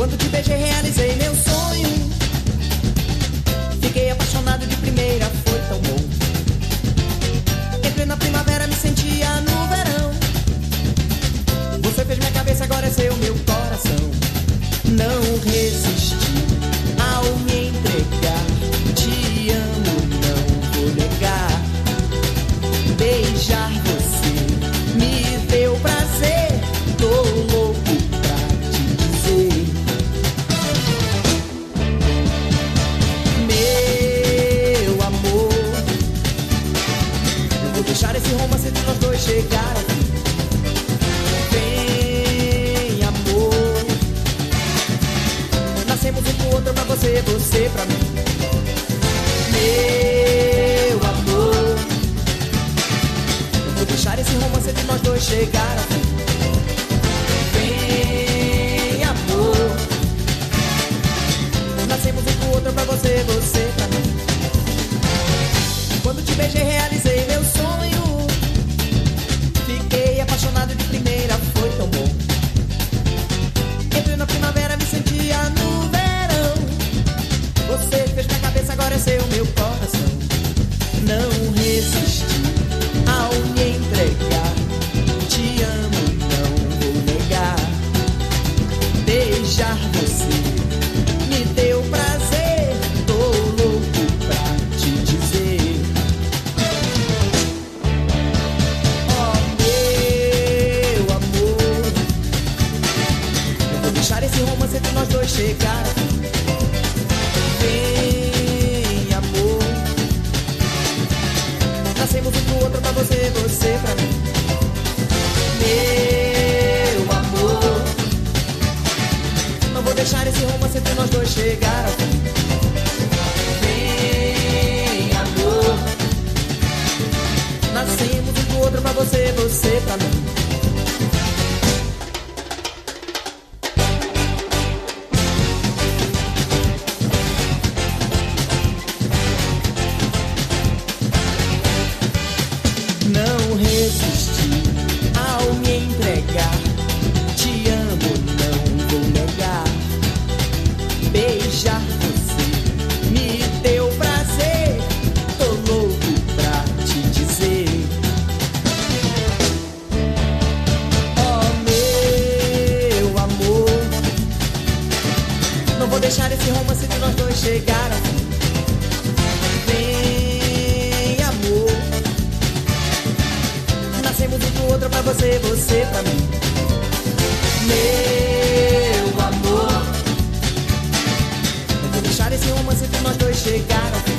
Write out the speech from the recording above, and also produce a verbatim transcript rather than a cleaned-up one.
Quando te beijei realizei meu sonho. Fiquei apaixonado de primeira, foi tão bom. Entrei na primavera, me sentia no verão. Você fez minha cabeça, agora é seu meu coração. Não resisti ao me entregar. Te amo, não vou negar. Beijar você me deu prazer. Tô louco pra te dizer. Meu amor, eu vou deixar esse romance entre nós dois chegar aqui. Vem, amor, nascemos um pro outro, pra você, você pra mim. Meu amor, eu vou deixar esse romance entre nós dois chegar aqui. Vem, amor, nascemos um pro outro, pra você, você pra mim. Quando te beijei realizei meu sonho. Fiquei apaixonado de primeira, foi tão bom. Entrei na primavera, me sentia no verão. Você fez minha cabeça, agora é seu meu coração. Não resisti ao me entregar. Te amo, não vou negar. Beijar você me deu prazer. Tô louco pra te dizer. Oh, meu amor, eu vou deixar esse romance entre nós dois chegar aqui. Vem, amor, nascemos um pro outro, pra você, você pra mim. Meu amor, não vou deixar esse romance entre nós dois chegar aqui. Vem, amor, nascemos um pro outro, pra você, você pra mim. Não resisti ao me entregar. Te amo, não vou negar. Beijar você me deu prazer. Tô louco pra te dizer. Oh, meu amor, não vou deixar esse romance entre nós dois chegar aqui. Vem, amor, nascemos um pro outro, pra você, você pra mim. Meu amor, eu vou deixar esse romance entre nós dois chegar aqui.